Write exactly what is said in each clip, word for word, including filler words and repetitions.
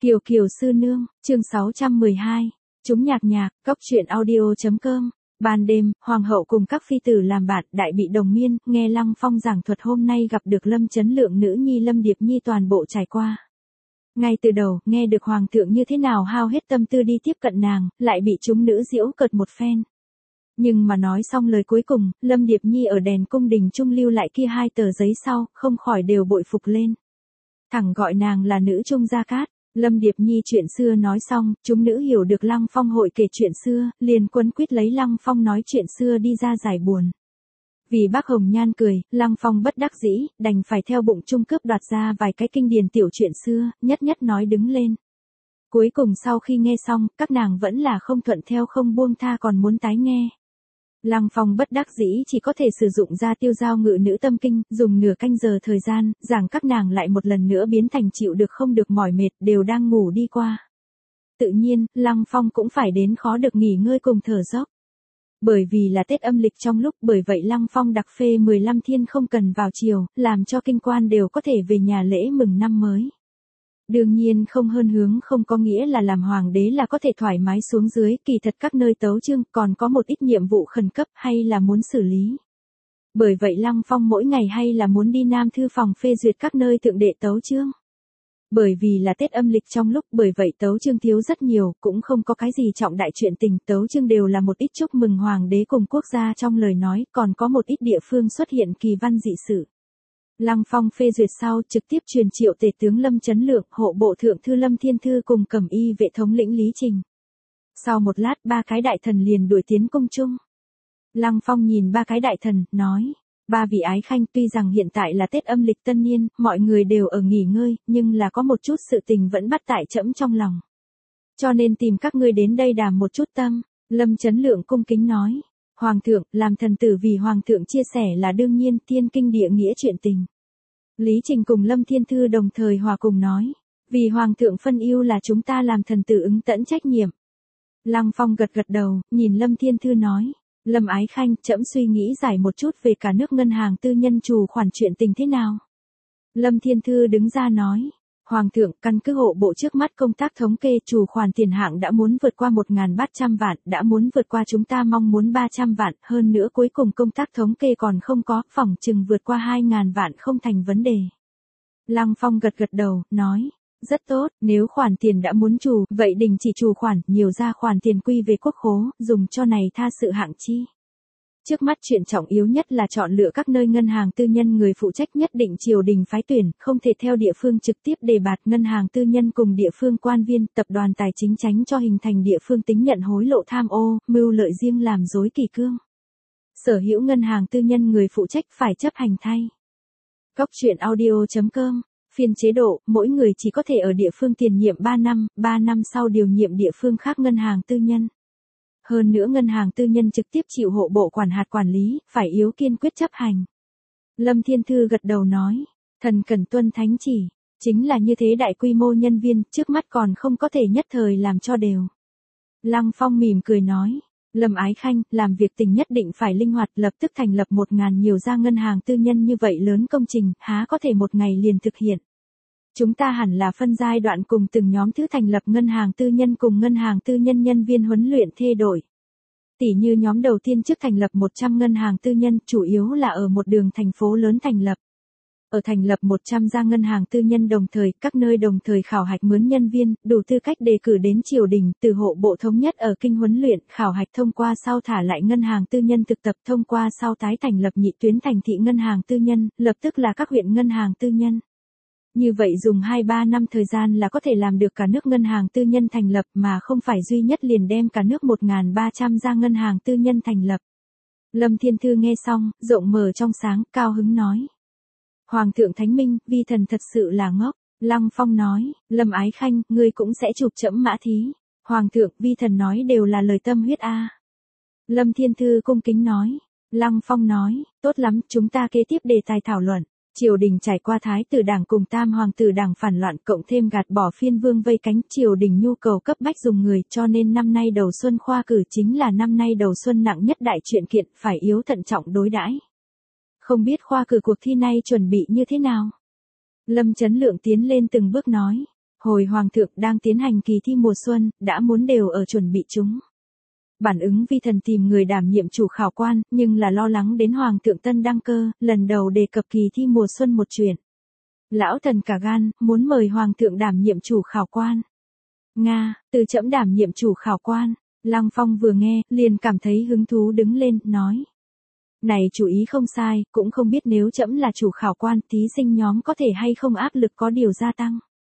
Kiều Kiều sư nương, chương sáu trăm mười hai. Chúng nhạc nhạc, cốc truyện audio.com. Ban đêm, hoàng hậu cùng các phi tử làm bạn, đại bị đồng miên, nghe Lăng Phong giảng thuật hôm nay gặp được Lâm Chấn Lượng nữ nhi Lâm Điệp Nhi toàn bộ trải qua. Ngay từ đầu, nghe được hoàng thượng như thế nào hao hết tâm tư đi tiếp cận nàng, lại bị chúng nữ giễu cợt một phen. Nhưng mà nói xong lời cuối cùng, Lâm Điệp Nhi ở đèn cung đình trung lưu lại kia hai tờ giấy sau, không khỏi đều bội phục lên. Thẳng gọi nàng là nữ trung gia cát. Lâm Điệp Nhi chuyện xưa nói xong, chúng nữ hiểu được Lăng Phong hội kể chuyện xưa, liền quấn quýt lấy Lăng Phong nói chuyện xưa đi ra giải buồn. Vì bác Hồng Nhan cười, Lăng Phong bất đắc dĩ, đành phải theo bụng trung cướp đoạt ra vài cái kinh điển tiểu chuyện xưa, nhất nhất nói đứng lên. Cuối cùng sau khi nghe xong, các nàng vẫn là không thuận theo không buông tha còn muốn tái nghe. Lăng Phong bất đắc dĩ chỉ có thể sử dụng ra tiêu giao ngự nữ tâm kinh, dùng nửa canh giờ thời gian, giảng các nàng lại một lần nữa biến thành chịu được không được mỏi mệt, đều đang ngủ đi qua. Tự nhiên, Lăng Phong cũng phải đến khó được nghỉ ngơi cùng thở dốc. Bởi vì là Tết âm lịch trong lúc, bởi vậy Lăng Phong đặc phê mười lăm thiên không cần vào chiều, làm cho kinh quan đều có thể về nhà lễ mừng năm mới. Đương nhiên không hơn hướng không có nghĩa là làm hoàng đế là có thể thoải mái xuống dưới, kỳ thật các nơi tấu chương còn có một ít nhiệm vụ khẩn cấp hay là muốn xử lý. Bởi vậy Lăng Phong mỗi ngày hay là muốn đi Nam Thư phòng phê duyệt các nơi thượng đệ tấu chương. Bởi vì là Tết âm lịch trong lúc, bởi vậy tấu chương thiếu rất nhiều, cũng không có cái gì trọng đại chuyện tình, tấu chương đều là một ít chúc mừng hoàng đế cùng quốc gia trong lời nói, còn có một ít địa phương xuất hiện kỳ văn dị sự. Lăng Phong phê duyệt sau trực tiếp truyền triệu tể tướng Lâm Chấn Lượng, hộ bộ thượng thư Lâm Thiên Thư cùng cẩm y vệ thống lĩnh Lý Trình. Sau một lát ba cái đại thần liền đuổi tiến cung chung. Lăng Phong nhìn ba cái đại thần, nói, ba vị ái khanh tuy rằng hiện tại là Tết âm lịch tân niên, mọi người đều ở nghỉ ngơi, nhưng là có một chút sự tình vẫn bắt tại trẫm trong lòng. Cho nên tìm các ngươi đến đây đàm một chút tâm. Lâm Chấn Lượng cung kính nói. Hoàng thượng, làm thần tử vì hoàng thượng chia sẻ là đương nhiên, thiên kinh địa nghĩa chuyện tình. Lý Trình cùng Lâm Thiên Thư đồng thời hòa cùng nói, vì hoàng thượng phân ưu là chúng ta làm thần tử ứng tẫn trách nhiệm. Lăng Phong gật gật đầu, nhìn Lâm Thiên Thư nói, Lâm ái khanh, trẫm suy nghĩ giải một chút về cả nước ngân hàng tư nhân trù khoản chuyện tình thế nào. Lâm Thiên Thư đứng ra nói, Hoàng thượng, căn cứ hộ bộ trước mắt công tác thống kê trù khoản tiền hạng đã muốn vượt qua một nghìn ba trăm vạn, đã muốn vượt qua chúng ta mong muốn ba trăm vạn, hơn nữa cuối cùng công tác thống kê còn không có, phỏng chừng vượt qua hai nghìn vạn không thành vấn đề. Lăng Phong gật gật đầu, nói, rất tốt, nếu khoản tiền đã muốn trù, vậy đình chỉ trù khoản, nhiều ra khoản tiền quy về quốc khố, dùng cho này tha sự hạng chi. Trước mắt chuyện trọng yếu nhất là chọn lựa các nơi ngân hàng tư nhân người phụ trách nhất định triều đình phái tuyển, không thể theo địa phương trực tiếp đề bạt ngân hàng tư nhân cùng địa phương quan viên, tập đoàn tài chính tránh cho hình thành địa phương tính nhận hối lộ tham ô, mưu lợi riêng làm dối kỷ cương. Sở hữu ngân hàng tư nhân người phụ trách phải chấp hành thay. Cốc truyện audio.com, phiên chế độ, mỗi người chỉ có thể ở địa phương tiền nhiệm ba năm, ba năm sau điều nhiệm địa phương khác ngân hàng tư nhân. Hơn nữa ngân hàng tư nhân trực tiếp chịu hộ bộ quản hạt quản lý, phải yếu kiên quyết chấp hành. Lâm Thiên Thư gật đầu nói, thần cần tuân thánh chỉ, chính là như thế đại quy mô nhân viên, trước mắt còn không có thể nhất thời làm cho đều. Lăng Phong mỉm cười nói, Lâm ái khanh, làm việc tình nhất định phải linh hoạt, lập tức thành lập một ngàn nhiều gia ngân hàng tư nhân như vậy lớn công trình, há có thể một ngày liền thực hiện. Chúng ta hẳn là phân giai đoạn cùng từng nhóm thứ thành lập ngân hàng tư nhân cùng ngân hàng tư nhân nhân viên huấn luyện thê đổi. Tỷ như nhóm đầu tiên trước thành lập một trăm ngân hàng tư nhân, chủ yếu là ở một đường thành phố lớn thành lập. Ở thành lập một trăm gia ngân hàng tư nhân đồng thời, các nơi đồng thời khảo hạch mướn nhân viên, đủ tư cách đề cử đến triều đình, từ hộ bộ thống nhất ở kinh huấn luyện, khảo hạch thông qua sau thả lại ngân hàng tư nhân thực tập, thông qua sau tái thành lập nhị tuyến thành thị ngân hàng tư nhân, lập tức là các huyện ngân hàng tư nhân. Như vậy dùng hai ba năm thời gian là có thể làm được cả nước ngân hàng tư nhân thành lập mà không phải duy nhất liền đem cả nước một nghìn ba trăm gia ngân hàng tư nhân thành lập. Lâm Thiên Thư nghe xong, rộng mở trong sáng, cao hứng nói. Hoàng thượng thánh minh, vi thần thật sự là ngốc. Lăng Phong nói, Lâm ái khanh, ngươi cũng sẽ chụp trẫm mã thí. Hoàng thượng, vi thần nói đều là lời tâm huyết a. Lâm Thiên Thư cung kính nói. Lăng Phong nói, tốt lắm, chúng ta kế tiếp đề tài thảo luận. Triều đình trải qua thái tử đảng cùng tam hoàng tử đảng phản loạn cộng thêm gạt bỏ phiên vương vây cánh, triều đình nhu cầu cấp bách dùng người, cho nên năm nay đầu xuân khoa cử chính là năm nay đầu xuân nặng nhất đại chuyện kiện, phải yếu thận trọng đối đãi. Không biết khoa cử cuộc thi này chuẩn bị như thế nào? Lâm Chấn Lượng tiến lên từng bước nói. Hồi hoàng thượng đang tiến hành kỳ thi mùa xuân, đã muốn đều ở chuẩn bị chúng. Bản ứng vi thần tìm người đảm nhiệm chủ khảo quan, nhưng là lo lắng đến hoàng thượng tân đăng cơ, lần đầu đề cập kỳ thi mùa xuân một chuyện. Lão thần cả gan, muốn mời hoàng thượng đảm nhiệm chủ khảo quan. Nga, từ trẫm đảm nhiệm chủ khảo quan. Lăng Phong vừa nghe, liền cảm thấy hứng thú đứng lên, nói. Này chủ ý không sai, cũng không biết nếu trẫm là chủ khảo quan, thí sinh nhóm có thể hay không áp lực có điều gia tăng.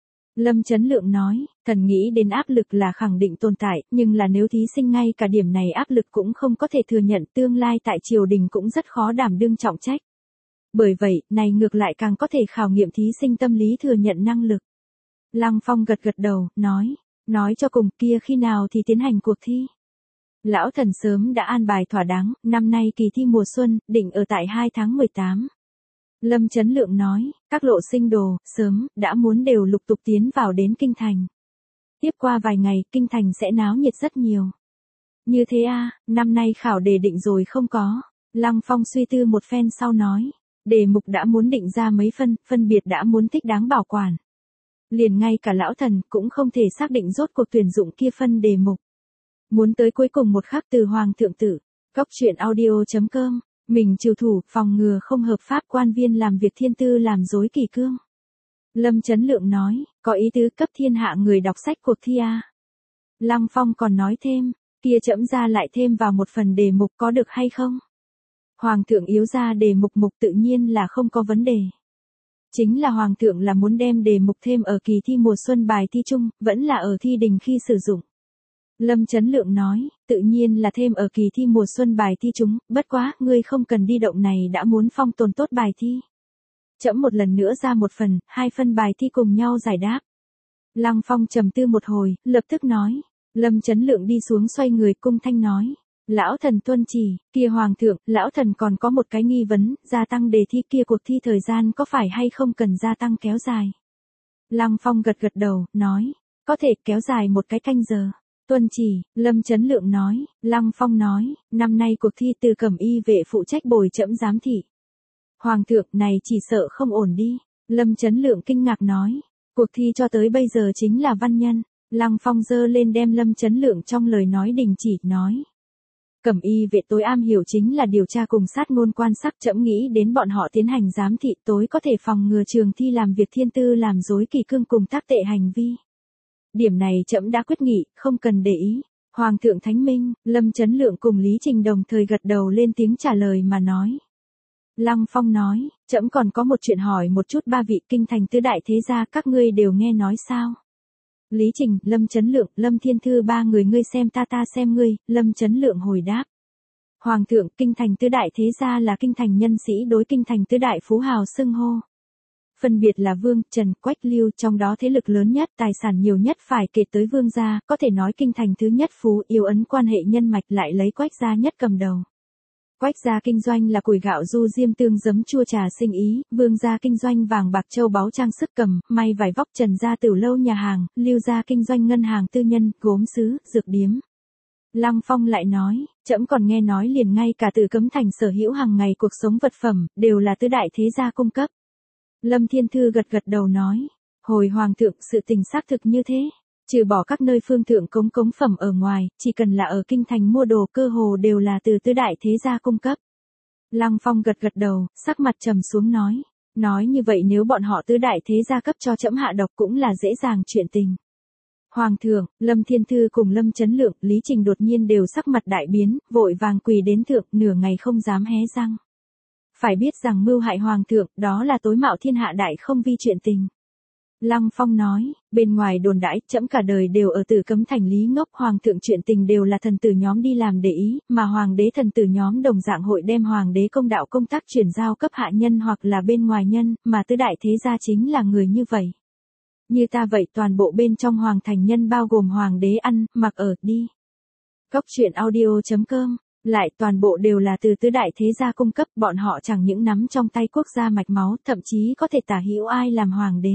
Lâm Chấn Lượng nói, thần nghĩ đến áp lực là khẳng định tồn tại, nhưng là nếu thí sinh ngay cả điểm này áp lực cũng không có thể thừa nhận, tương lai tại triều đình cũng rất khó đảm đương trọng trách. Bởi vậy, này ngược lại càng có thể khảo nghiệm thí sinh tâm lý thừa nhận năng lực. Lăng Phong gật gật đầu, nói, nói cho cùng kia khi nào thì tiến hành cuộc thi. Lão thần sớm đã an bài thỏa đáng, năm nay kỳ thi mùa xuân, định ở tại hai tháng mười tám. Lâm Chấn Lượng nói, các lộ sinh đồ, sớm, đã muốn đều lục tục tiến vào đến kinh thành. Tiếp qua vài ngày, kinh thành sẽ náo nhiệt rất nhiều. Như thế a, năm nay khảo đề định rồi không có. Lăng Phong suy tư một phen sau nói, đề mục đã muốn định ra mấy phân, phân biệt đã muốn thích đáng bảo quản. Liền ngay cả lão thần cũng không thể xác định rốt cuộc tuyển dụng kia phân đề mục. Muốn tới cuối cùng một khắc từ hoàng thượng tử. Cóc truyện audio chấm com. Mình trừ thủ, phòng ngừa không hợp pháp quan viên làm việc thiên tư làm dối kỷ cương. Lâm Chấn Lượng nói, có ý tứ cấp thiên hạ người đọc sách cuộc thi a. Lăng Phong còn nói thêm, kia trẫm ra lại thêm vào một phần đề mục có được hay không? Hoàng thượng yếu ra đề mục mục tự nhiên là không có vấn đề. Chính là hoàng thượng là muốn đem đề mục thêm ở kỳ thi mùa xuân bài thi chung, vẫn là ở thi đình khi sử dụng. Lâm Chấn Lượng nói, tự nhiên là thêm ở kỳ thi mùa xuân bài thi chúng, bất quá, ngươi không cần đi động này đã muốn phong tồn tốt bài thi. Trẫm một lần nữa ra một phần, hai phân bài thi cùng nhau giải đáp. Lăng Phong trầm tư một hồi, lập tức nói. Lâm Chấn Lượng đi xuống xoay người cung thanh nói. Lão thần tuân chỉ, kia hoàng thượng, lão thần còn có một cái nghi vấn, gia tăng đề thi kia cuộc thi thời gian có phải hay không cần gia tăng kéo dài. Lăng Phong gật gật đầu, nói, có thể kéo dài một cái canh giờ. Tuân chỉ, Lâm Chấn Lượng nói, Lăng Phong nói, năm nay cuộc thi từ cẩm y vệ phụ trách bồi trẫm giám thị. Hoàng thượng này chỉ sợ không ổn đi. Lâm Chấn Lượng kinh ngạc nói, cuộc thi cho tới bây giờ chính là văn nhân. Lăng Phong giơ lên đem Lâm Chấn Lượng trong lời nói đình chỉ, nói. Cẩm y vệ tối am hiểu chính là điều tra cùng sát ngôn quan sát, trẫm nghĩ đến bọn họ tiến hành giám thị tối có thể phòng ngừa trường thi làm việc thiên tư làm dối kỷ cương cùng tác tệ hành vi. Điểm này trẫm đã quyết nghị, không cần để ý. Hoàng thượng thánh minh, Lâm Chấn Lượng cùng Lý Trình đồng thời gật đầu lên tiếng trả lời mà nói. Lăng Phong nói, trẫm còn có một chuyện hỏi một chút ba vị kinh thành tứ đại thế gia các ngươi đều nghe nói sao? Lý Trình, Lâm Chấn Lượng, Lâm Thiên Thư ba người ngươi xem ta ta xem ngươi, Lâm Chấn Lượng hồi đáp. Hoàng thượng, kinh thành tứ đại thế gia là kinh thành nhân sĩ đối kinh thành tứ đại phú hào xưng hô. Phân biệt là Vương, Trần, Quách, Lưu, trong đó thế lực lớn nhất, tài sản nhiều nhất phải kể tới Vương gia, có thể nói kinh thành thứ nhất phú, yêu ấn quan hệ nhân mạch lại lấy Quách gia nhất cầm đầu. Quách gia kinh doanh là củi gạo du diêm tương giấm chua trà sinh ý, Vương gia kinh doanh vàng bạc châu báu trang sức cầm, may vải vóc, Trần gia tửu lâu nhà hàng, Lưu gia kinh doanh ngân hàng tư nhân, gốm sứ, dược điếm. Lăng Phong lại nói, trẫm còn nghe nói liền ngay cả Tử Cấm thành sở hữu hàng ngày cuộc sống vật phẩm, đều là tứ đại thế gia cung cấp. Lâm Thiên Thư gật gật đầu nói, hồi hoàng thượng sự tình xác thực như thế. Trừ bỏ các nơi phương thượng cống cống phẩm ở ngoài, chỉ cần là ở kinh thành mua đồ cơ hồ đều là từ tứ đại thế gia cung cấp. Lăng Phong gật gật đầu, sắc mặt trầm xuống nói. Nói như vậy nếu bọn họ tứ đại thế gia cấp cho trẫm hạ độc cũng là dễ dàng chuyện tình. Hoàng thượng, Lâm Thiên Thư cùng Lâm Chấn Lượng, Lý Trình đột nhiên đều sắc mặt đại biến, vội vàng quỳ đến thượng, nửa ngày không dám hé răng. Phải biết rằng mưu hại hoàng thượng, đó là tối mạo thiên hạ đại không vi chuyện tình. Lăng Phong nói, bên ngoài đồn đãi, trẫm cả đời đều ở Tử Cấm thành lý ngốc, hoàng thượng chuyện tình đều là thần tử nhóm đi làm để ý, mà hoàng đế thần tử nhóm đồng dạng hội đem hoàng đế công đạo công tác chuyển giao cấp hạ nhân hoặc là bên ngoài nhân, mà tứ đại thế gia chính là người như vậy. Như ta vậy toàn bộ bên trong hoàng thành nhân bao gồm hoàng đế ăn, mặc ở, đi. Cóc truyện audio chấm com, lại toàn bộ đều là từ tứ đại thế gia cung cấp, bọn họ chẳng những nắm trong tay quốc gia mạch máu, thậm chí có thể tả hữu ai làm hoàng đế.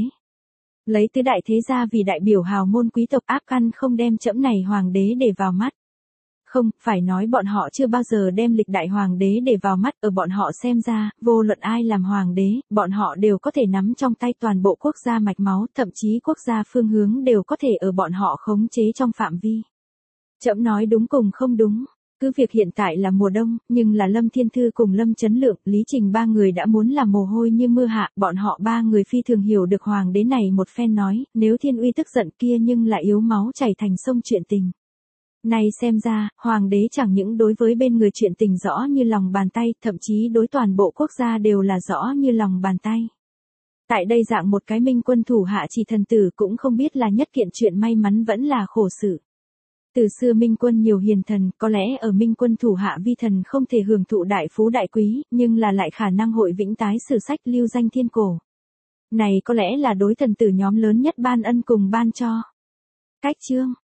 Lấy tứ đại thế gia vì đại biểu hào môn quý tộc áp căn không đem trẫm này hoàng đế để vào mắt. Không, phải nói bọn họ chưa bao giờ đem lịch đại hoàng đế để vào mắt, ở bọn họ xem ra, vô luận ai làm hoàng đế, bọn họ đều có thể nắm trong tay toàn bộ quốc gia mạch máu, thậm chí quốc gia phương hướng đều có thể ở bọn họ khống chế trong phạm vi. Trẫm nói đúng cùng không đúng. Cứ việc hiện tại là mùa đông, nhưng là Lâm Thiên Thư cùng Lâm Chấn Lượng, Lý Trình ba người đã muốn làm mồ hôi như mưa hạ, bọn họ ba người phi thường hiểu được hoàng đế này một phen nói, nếu Thiên Uy tức giận kia nhưng lại yếu máu chảy thành sông chuyện tình. Này xem ra, hoàng đế chẳng những đối với bên người chuyện tình rõ như lòng bàn tay, thậm chí đối toàn bộ quốc gia đều là rõ như lòng bàn tay. Tại đây dạng một cái minh quân thủ hạ chỉ thần tử cũng không biết là nhất kiện chuyện may mắn vẫn là khổ sự. Từ xưa minh quân nhiều hiền thần, có lẽ ở minh quân thủ hạ vi thần không thể hưởng thụ đại phú đại quý, nhưng là lại khả năng hội vĩnh tái sử sách lưu danh thiên cổ. Này có lẽ là đối thần tử nhóm lớn nhất ban ân cùng ban cho. Cách chương